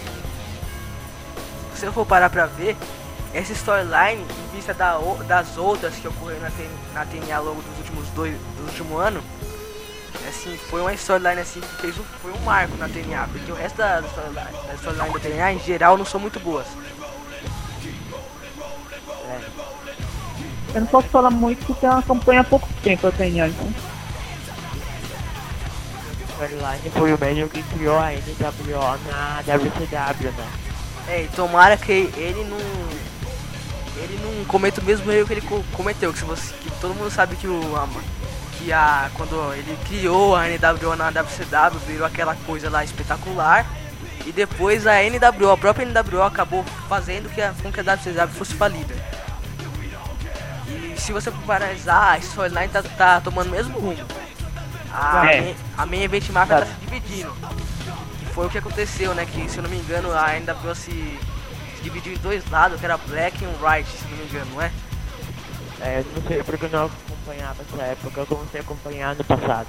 você for parar pra ver, essa storyline, em vista das outras que ocorreram na TNA ao longo dos últimos anos, assim, foi uma storyline assim que foi um marco na TNA, porque o resto da storyline da TNA em geral não são muito boas. Eu não posso falar muito porque eu acompanho há pouco tempo a TNA, então. O storyline foi o mesmo que criou a NWO na WCW, né? E tomara que ele não cometa o mesmo erro que ele cometeu, que todo mundo sabe que quando ele criou a NWO na WCW, virou aquela coisa lá espetacular, e depois a própria NWO acabou fazendo com que a WCW fosse falida. E se você for analisar, a storyline tá tomando o mesmo rumo. A Main Event Mafia tá se dividindo, que foi o que aconteceu, né, que se eu não me engano a NWO se dividiu em dois lados, que era Black e White, se não me engano, não é? Eu não sei porque eu não acompanhava essa época, eu comecei a acompanhar no passado.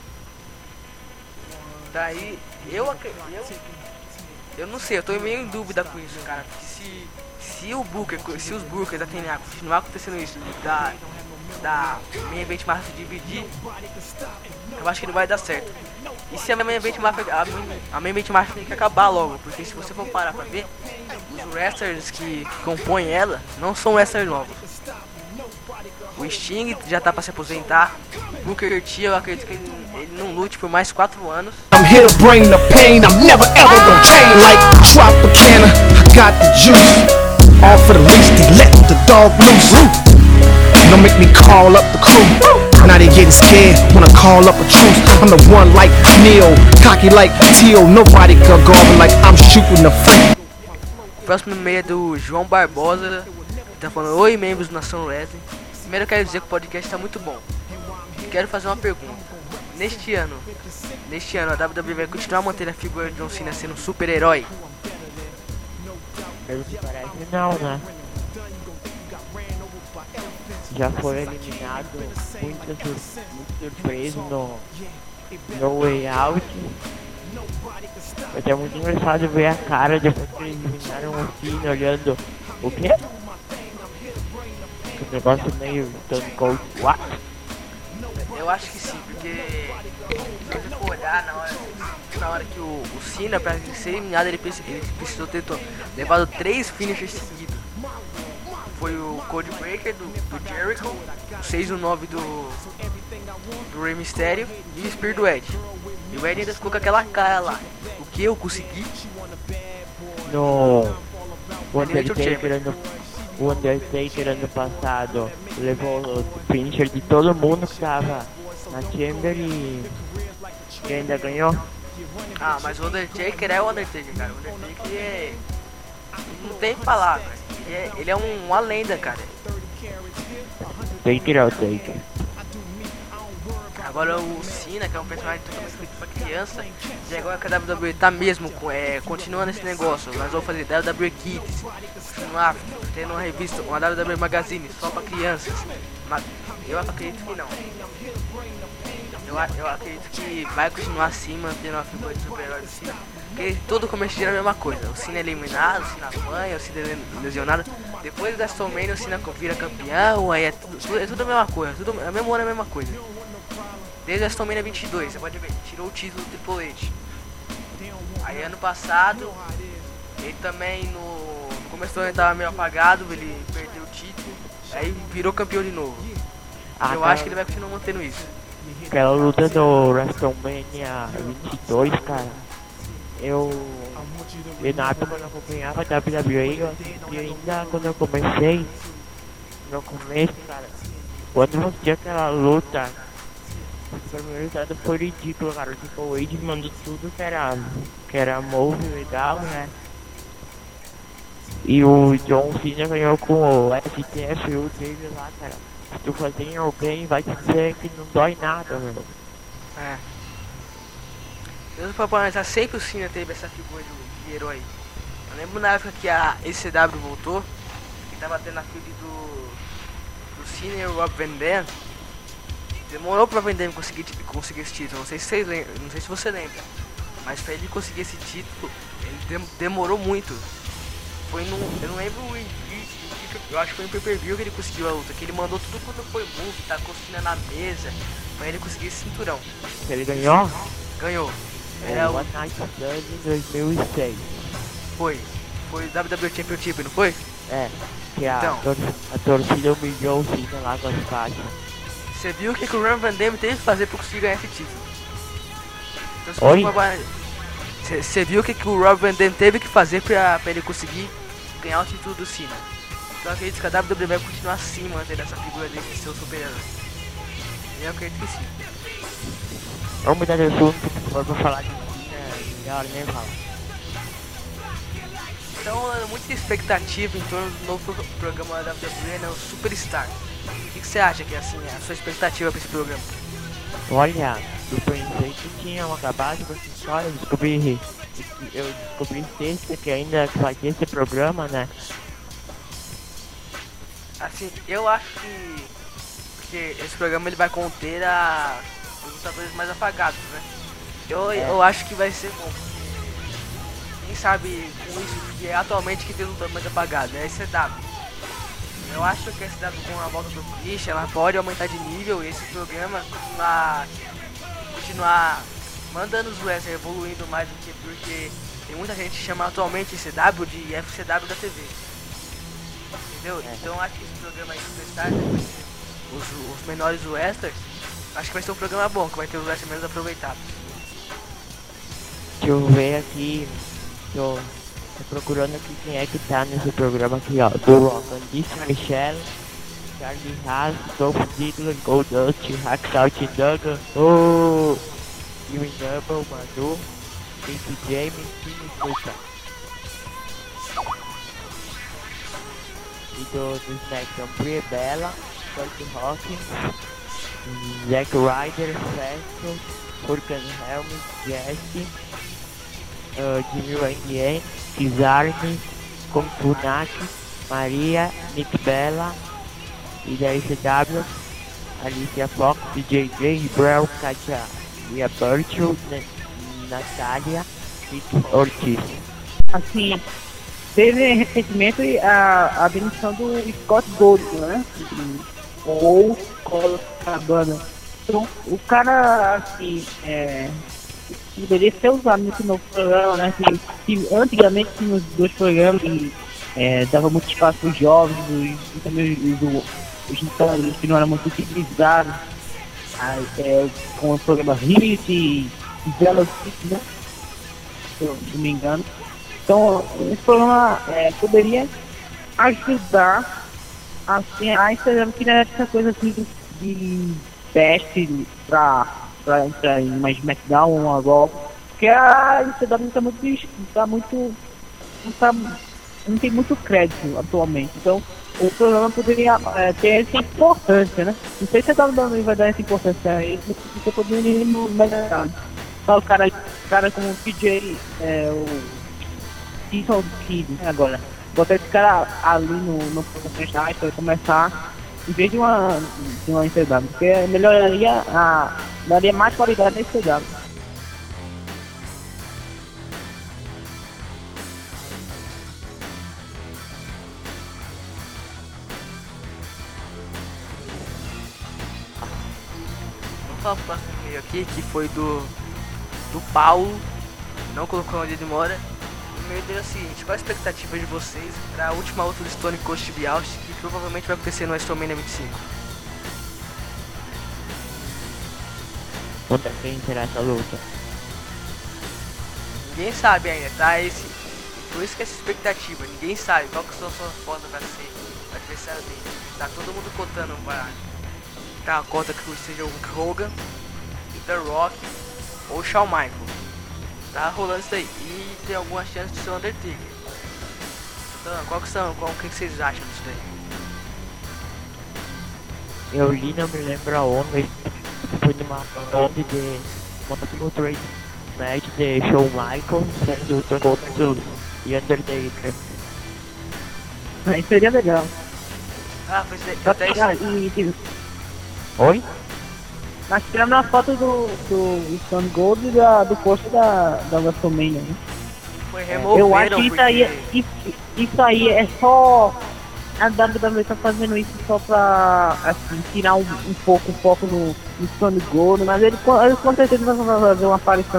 Daí, eu não sei, eu tô meio em dúvida com isso, cara, porque se os Bookers da TNA continuar acontecendo isso, da Main Event Mafia se dividir, eu acho que não vai dar certo. E se a Main Event Mafia, a Main Event Mafia tem que acabar logo, porque se você for parar pra ver, os wrestlers que compõem ela não são wrestlers novos. O Sting já tá pra se aposentar. O Booker T, eu acredito que ele não lute por mais 4 anos. I'm here to bring the pain, I'm never ever gonna change. Like Tropicana, I got the juice. All for the least, they let the dog loose. Don't make me call up the crew. Now they getting scared when I call up a truce. I'm the one like Neil, cocky like Teal. Nobody can go me like I'm shooting the free. Próximo e-mail é do João Barbosa. Tá falando: oi, membros do Nação Wrestling. Primeiro eu quero dizer que o podcast tá muito bom. Quero fazer uma pergunta. Neste ano a WWE vai continuar mantendo a figura de John Cena sendo um super-herói? Pelo que parece não, né? Já foi eliminado muito surpreso no Way Out. Mas é muito engraçado ver a cara depois que eles eliminaram o Cena olhando. O quê? O negócio meio Stone Cold. What? Eu acho que sim, porque se você for olhar na hora que o Cena, pra ser eliminado, ele precisou ter levado 3 finishers seguidos. Foi o Code Breaker do Jericho, o 6 e o 9 do Rey Mysterio e o Spear do Edge. E o Edge ainda ficou com aquela cara lá. O que eu consegui? No o Undertaker ano passado levou o finisher de todo mundo que tava na Chamber e ainda ganhou. Ah, mas o Undertaker é o Undertaker, cara. O Undertaker é... não tem palavra. Ele é uma lenda, cara. Taker é o Taker. Agora o Cena, que é um personagem totalmente feito pra criança, e agora que a WWE tá mesmo continuando esse negócio, nós vamos fazer WWE Kids, continuar tendo uma revista, uma WWE Magazine só pra crianças, mas eu acredito que não. Eu acredito que vai continuar assim, mantendo a figura de super-herói do Cena, porque todo começo era a mesma coisa. O Cena é eliminado, o Cena apanha, o Cena é lesionado, depois da WrestleMania o Cena vira campeão, aí é tudo a mesma coisa, tudo a mesma hora a mesma coisa. Desde a WrestleMania 22, você pode ver, tirou o título do Triple H. Aí ano passado, ele também no começo do ano ele tava meio apagado, ele perdeu o título, aí virou campeão de novo. Eu acho que ele vai continuar mantendo isso. Aquela luta do WrestleMania 22, cara, na época quando eu acompanhava a WWE, eu assisti ainda quando eu comecei, no começo, cara, quando você tinha aquela luta, o primeiro resultado foi ridículo, cara. O Triple H mandou tudo que era move legal, né? E o John Cena ganhou com o STF e o David lá, cara. Se tu fazer em alguém, vai dizer que não dói nada, meu. É. Eu pra analisar, sempre o Cena teve essa figura de herói. Eu lembro na época que a ECW voltou, que tava tendo a feud do Cena e o Rob Van Dam. Demorou pra Van Dam conseguir esse título, não sei se você lembra, mas pra ele conseguir esse título, ele demorou muito. Foi eu não lembro eu acho que foi no pay-per-view que ele conseguiu a luta, que ele mandou tudo quando foi move, tacou o Cena na mesa, pra ele conseguir esse cinturão. Ele ganhou? Ganhou. Era o One Night Stand em 2006. Foi WWE Championship, não foi? É, que então, a torcida humilhou o Cena lá com as faixas. Você viu o que o Rob Van Dam teve que fazer pra conseguir ganhar esse título? Então, oi? Você viu o que o Rob Van Dam teve que fazer pra ele conseguir ganhar o título do Cena? Então eu acredito que a WWE vai continuar assim, mantendo essa figura dele de ser o super-herói. Eu acredito que sim. Vamos mudar de assunto, se for pra falar de Cena, melhor nem falar. Então, muita expectativa em torno do novo programa da WWE, né, o Superstar. O que você acha que é assim, a sua expectativa pra esse programa? Olha, eu pensei que tinham acabado com essa história, eu descobri sexta que ainda vai ter esse programa, né? Assim, eu acho que esse programa ele vai conter os lutadores mais apagados, né? Eu acho que vai ser bom. Quem sabe com isso, porque atualmente que tem lutador mais apagado é a ECW. Eu acho que a ECW com a volta do Christian, ela pode aumentar de nível e esse programa continuar mandando os wrestlers evoluindo mais do que, porque tem muita gente que chama atualmente ECW de FCW da TV. Entendeu? Então eu acho que esse programa aí Superstar, né, os menores wrestlers, acho que vai ser um programa bom, que vai ter os wrestlers menos aproveitados. Deixa eu ver aqui, tô procurando aqui quem é que tá nesse programa aqui, ó. Do Rock, Candice Michelle, Charlie Haas, Dolph Ziggler, Goldust, Hacksaw Duggan, Jimmy Noble, Manu, Pink James, Timmy Snuka. E do SmackDown, Brie Bella, Kurt Hawkins, Zack Ryder, Festo, Hurricane Helmet, Jesse, Jimmy Ryan, Kizarni, Kung Fu Naki, Maria, Nick Bella, e da ECW, Alicia Fox, JJ, Brown, Katia, Lia Burchill, Natália e Ortiz. Assim, teve recentemente a demissão do Scott Goldberg, né? Ou Copacabana. Então, o cara, assim, poderia ser usado nesse novo programa, né? Que antigamente tinha os dois programas e dava muito espaço para os jovens e também os lutadores que não eram muito utilizados. Com o programa Hit e Velocity, né? Se eu não me engano. Então, esse programa poderia ajudar assim, a Instagram criar essa coisa assim de teste pra entrar em uma SmackDown ou uma Raw, porque a ICW não tem muito crédito atualmente, então o programa poderia ter essa importância, né? Não sei se a WWE vai dar essa importância a ele, você poderia melhorar. Só o cara como o PJ, o Season Kid, né, agora. Botar esse cara ali no profissional para começar em vez de uma ICW, porque daria mais qualidade na ICW. Vamos falar pro próximo e-mail aqui, que foi do Paulo, não colocou onde ele mora. O e-mail dele é o seguinte: qual a expectativa de vocês para a última luta do Stone Cold Steve Austin, que provavelmente vai acontecer no WrestleMania 25? Contra quem será essa luta? Ninguém sabe ainda, tá? Por isso que essa expectativa, ninguém sabe qual que são suas fotos pra ser o adversário dele. Tá todo mundo cotando para tá, cota que seja o Hulk Hogan, The Rock ou Shawn Michaels. Tá rolando isso aí. E tem alguma chance de ser o Undertaker. Então, o que vocês acham disso daí? Eu li, não me lembro aonde, foi numa onde de uma triple threat match de Shawn Michaels versus contra e Undertaker. Aí seria legal. Ah, foi isso aí. Oi? Nós tiramos uma foto do Stone Cold e do posto da WrestleMania, né? Foi removido. Eu acho que isso aí é só... A WWE tá fazendo isso só pra, assim, tirar um pouco o foco no Stone Cold, mas eles com certeza vão fazer uma aparição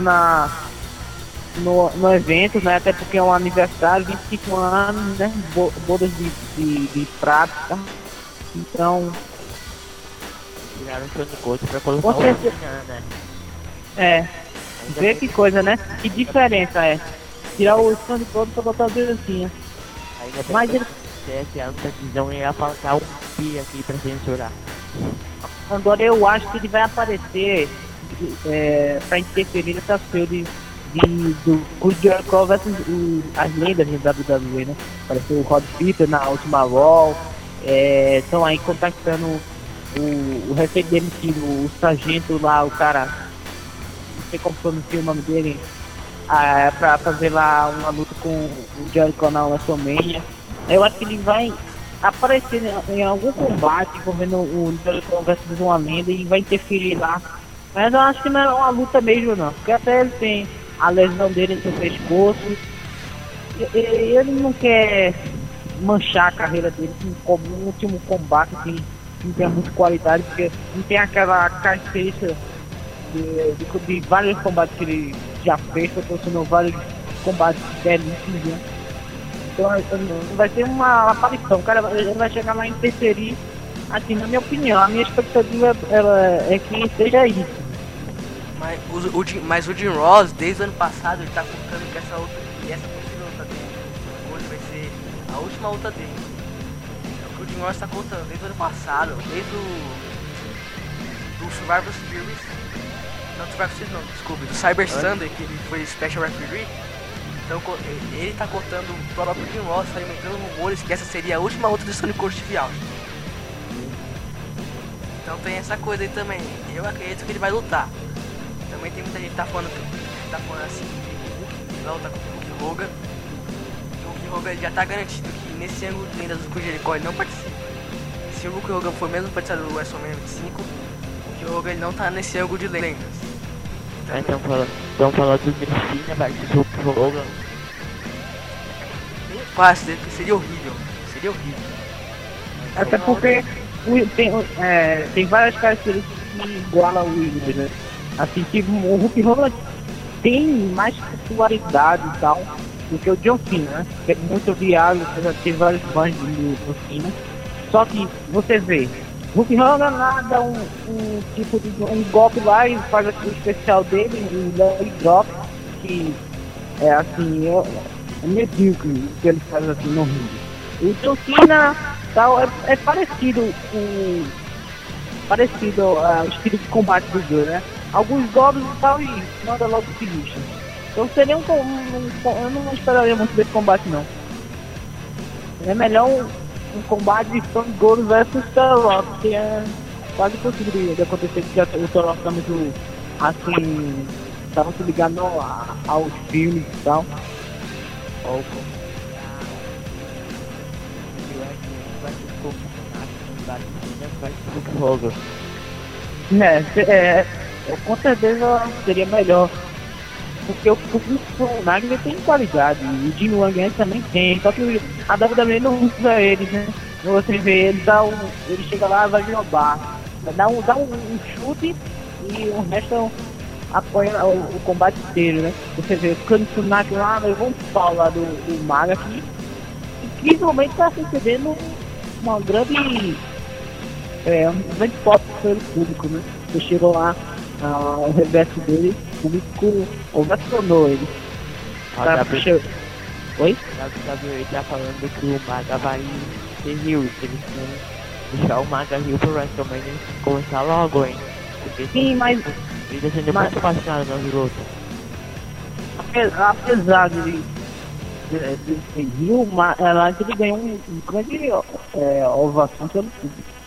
no evento, né? Até porque é um aniversário, 25 anos, né? Bodas de prata, tá? Então... Tiraram o Stone Cold pra colocar o né? Vê que coisa, né? Que diferença é. Tirar o Stone Cold pra botar o Dancinha. Mas ele... Se a decisão ia faltar um pi aqui pra censurar. Agora eu acho que ele vai aparecer pra interferir nessa feud do Chris Jericho versus as lendas da WWE, né? Apareceu o Rod Peter na última Raw. Estão aí contactando o recém-demitido, o sargento lá, o cara, não sei como pronuncia o nome dele, pra fazer lá uma luta com o Jericho na WrestleMania. Eu acho que ele vai aparecer em algum combate envolvendo o Jericho versus uma lenda e vai interferir lá. Mas eu acho que não é uma luta mesmo não, porque até ele tem a lesão dele no pescoço. Ele não quer manchar a carreira dele com um último combate que não tem muita qualidade, porque não tem aquela característica de vários combates que ele já fez, proporcionou vários combates belíssimos, né? Então vai ser uma aparição, o cara ele vai chegar lá e interferir, assim, na minha opinião, a minha expectativa é que seja isso. Mas o Jim Ross, desde o ano passado, ele tá contando que essa possível luta dele hoje vai ser a última luta dele. O Jim Ross tá contando desde o ano passado, desde do Survivor Series, do Cyber Sunday, que ele foi Special Referee. Então ele tá contando, o próprio Jim Ross tá alimentando rumores que essa seria a última luta do Stone Cold Steve Austin. Então tem essa coisa aí também, eu acredito que ele vai lutar. Também tem muita gente que tá falando assim, que vai lutar com o Hulk Hogan. O Hulk Hogan já tá garantido que nesse ângulo de lendas do Chris Jericho ele não participa. Se o Hulk Hogan for mesmo participar do WrestleMania 25, o Hulk Hogan ele não tá nesse ângulo de lendas. também. Estão falando do Messina versus Hulk Hogan. Quase, seria horrível. Seria horrível. Até porque tem várias características que igualam o Igor, né? Assim, tipo, o Hulk Hogan tem mais popularidade e tal do que o John Cena, né? Que é muito viável, já teve vários fãs do Cena. Só que você vê, Hulk Hogan nada um tipo de um golpe lá e faz o especial dele, o drop, que é assim, é medíocre o que ele faz assim no ringue. O John Cena tal, é parecido ao estilo de combate dos dois, né? Alguns golpes e tal e manda logo o finish. Então seria eu não esperaria muito desse combate não. É melhor um combate de Stone Cold versus Turlock, que é quase impossível de acontecer, porque o Turlock tá muito assim, tá muito ligado aos filmes e tal. Com certeza seria melhor. Porque o Nagler tem qualidade, e o Jimmy Wang também tem, só que a WWE não usa eles, né? Você vê, ele chega lá e vai roubar, dá um chute e o resto apoia o combate inteiro, né? Você vê, o Kansunak lá levou um pau lá do Maga aqui, e incrivelmente está recebendo uma grande foto pelo público, né? Você chegou lá, o reverso dele, o público ovacionou ele. Oi? A WWE tá falando que o Maga vai ser heel, que eles vão deixar o Maga heel pro WrestleMania começar logo, hein? Porque sim, mas ele tá sendo muito apaixonado nas lutas. Apesar de ser heel, ele ganhou um grande ovação pelo público.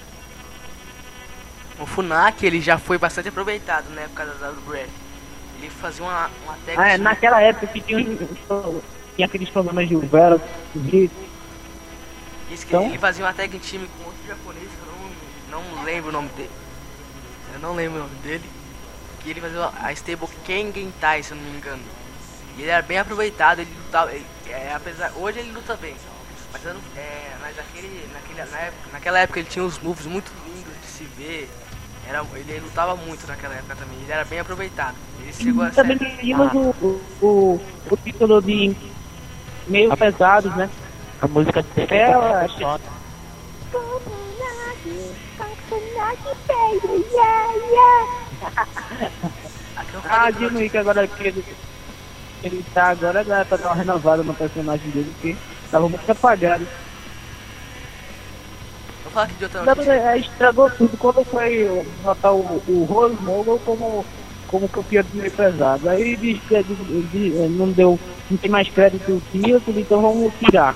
O Funaki, ele já foi bastante aproveitado na época da Brad. Ele fazia uma tag naquela época que tinha aqueles problemas de Vera, isso que então, ele fazia uma tag time com outro japonês, que eu não lembro o nome dele. Eu não lembro o nome dele. E ele fazia a stable Kengentai, se eu não me engano. E ele era bem aproveitado, ele lutava. Hoje ele luta bem. Mas naquela época ele tinha uns moves muito lindos de se ver. Ele lutava muito naquela época também, ele era bem aproveitado. Ele chegou a também vimos o título de meio pesados, né? A música dela. Dino que agora que ele tá agora dá pra dar uma renovada no personagem dele, porque tava muito apagado. Estragou tudo quando foi notar o Rose Mogul como campeão de meio pesado. Aí ele não tem mais crédito do título, então vamos tirar.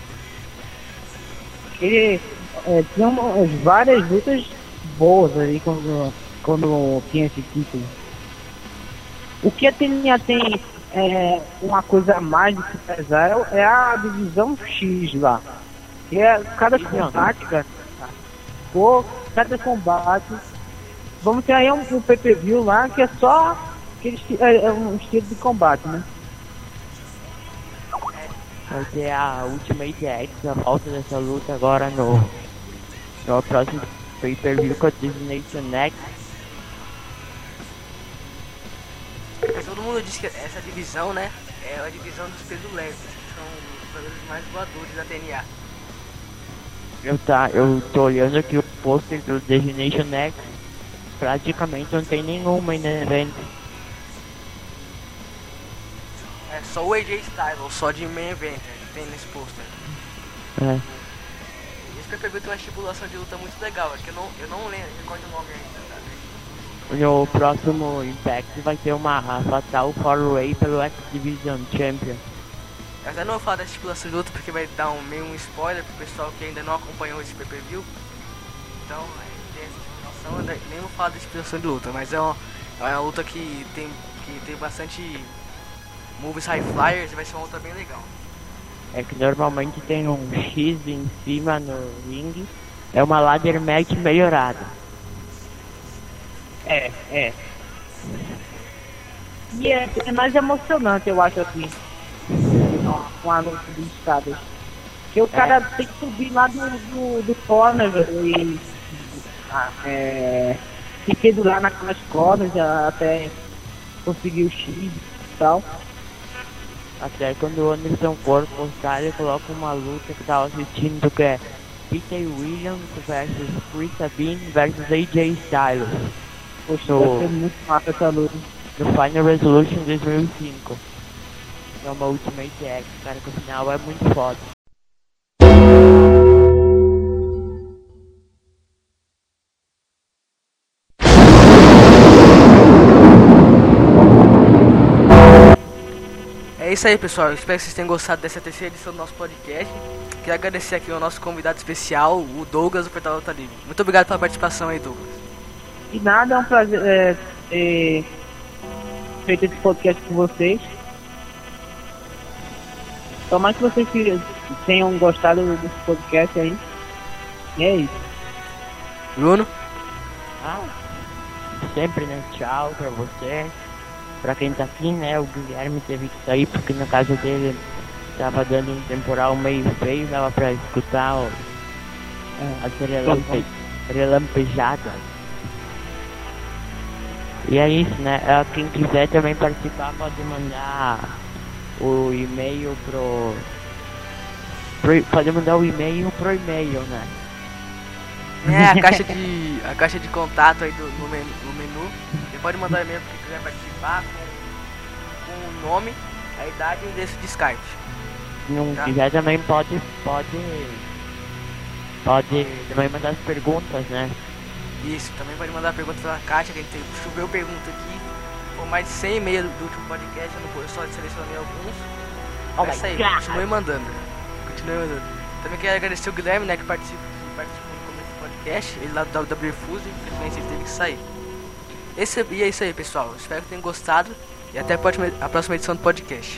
Porque tinha várias lutas boas aí quando tinha esse título. O que tem uma coisa a mais de se pesar é a divisão X lá. Que é cada combate, cara. Cada combate. Vamos ter aí um pay-per-view lá que é só um estilo de combate, né? Vai ter a Ultimate X, a volta dessa luta agora no próximo pay-per-view com a Destination X. Todo mundo diz que essa divisão, né, é a divisão dos pesos leves, que são os jogadores mais voadores da TNA. Eu tô olhando aqui o pôster do Destination X, praticamente não tem nenhuma no evento. É só o AJ Styles, só de main event que tem nesse pôster. Esse PPV tem uma estipulação de luta muito legal, acho que eu não lembro, recordo o nome ainda, tá? No próximo Impact vai ter uma Fatal 4-Way pelo X-Division Champion. Eu até não vou falar da estipulação de luta porque vai dar meio um spoiler pro pessoal que ainda não acompanhou esse pay-per-view. Então, tem essa estipulação, nem vou falar da estipulação de luta, mas é uma luta que tem bastante moves high flyers e vai ser uma luta bem legal. É que normalmente tem um X em cima no ringue, é uma ladder match melhorada. E é mais emocionante, eu acho, assim, um anúncio de escadas. Porque o cara tem que subir lá do corner, velho, e se pendurar naquelas cordas já até conseguir o X e tal. Até quando o Anderson for postar, ele coloca uma luta que tava assistindo, que é Peter Williams versus Chris Sabin versus AJ Styles. Poxa, vai ser muito massa essa luta. No Final Resolution 2005. É uma Ultimate X, cara, que o final é muito foda. É isso aí, pessoal. Eu espero que vocês tenham gostado dessa terceira edição do nosso podcast. Quero agradecer aqui ao nosso convidado especial, o Douglas do Portal Luta Livre. Muito obrigado pela participação aí, Douglas. E nada, é um prazer ter feito esse podcast com vocês. Tomara que vocês tenham gostado desse podcast aí. E é isso. Bruno? Sempre, né? Tchau pra você. Pra quem tá aqui, né? O Guilherme teve que sair porque na casa dele tava dando um temporal meio feio, dava pra escutar as relampejadas. E é isso, né? Quem quiser também participar pode mandar o e-mail pode mandar o e-mail pro e-mail, né? A caixa de contato aí no menu. Você pode mandar e-mail para quem quiser participar com o nome, a idade e o endereço de Skype. Se não quiser também pode também mandar as perguntas, né? Isso, também pode mandar pergunta pela caixa, que a gente choveu pergunta aqui. Com mais de 100 e-mails do último podcast, eu só selecionei alguns. É isso aí, continue mandando. Também quero agradecer o Guilherme, né, que participou no começo do podcast, ele lá do WWE Fuse, infelizmente ele teve que sair. E é isso aí, pessoal. Espero que tenham gostado e até a próxima edição do podcast.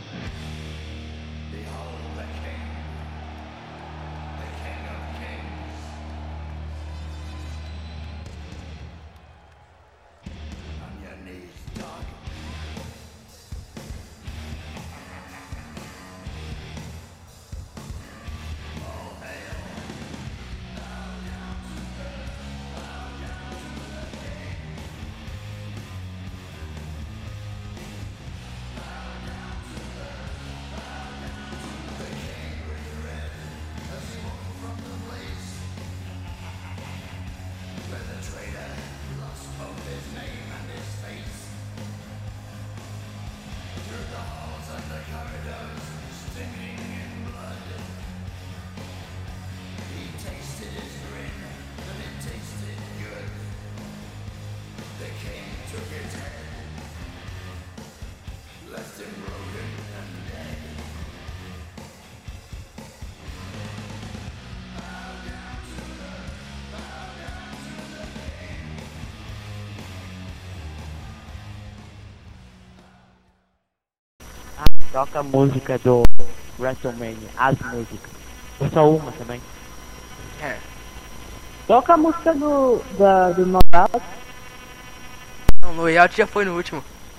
Toca a música do WrestleMania, as músicas. Ou só uma também. Toca a música do Norato. Não, no layout já foi no último.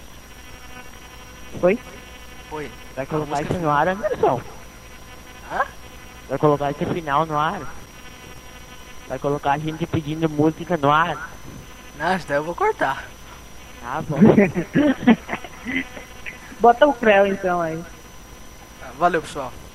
Foi? Foi. Vai colocar isso no ar, Anderson? Vai colocar esse final no ar? Vai colocar a gente pedindo música no ar? Não, isso daí eu vou cortar. Tá bom. Bota o Creu então aí. Valeu, pessoal.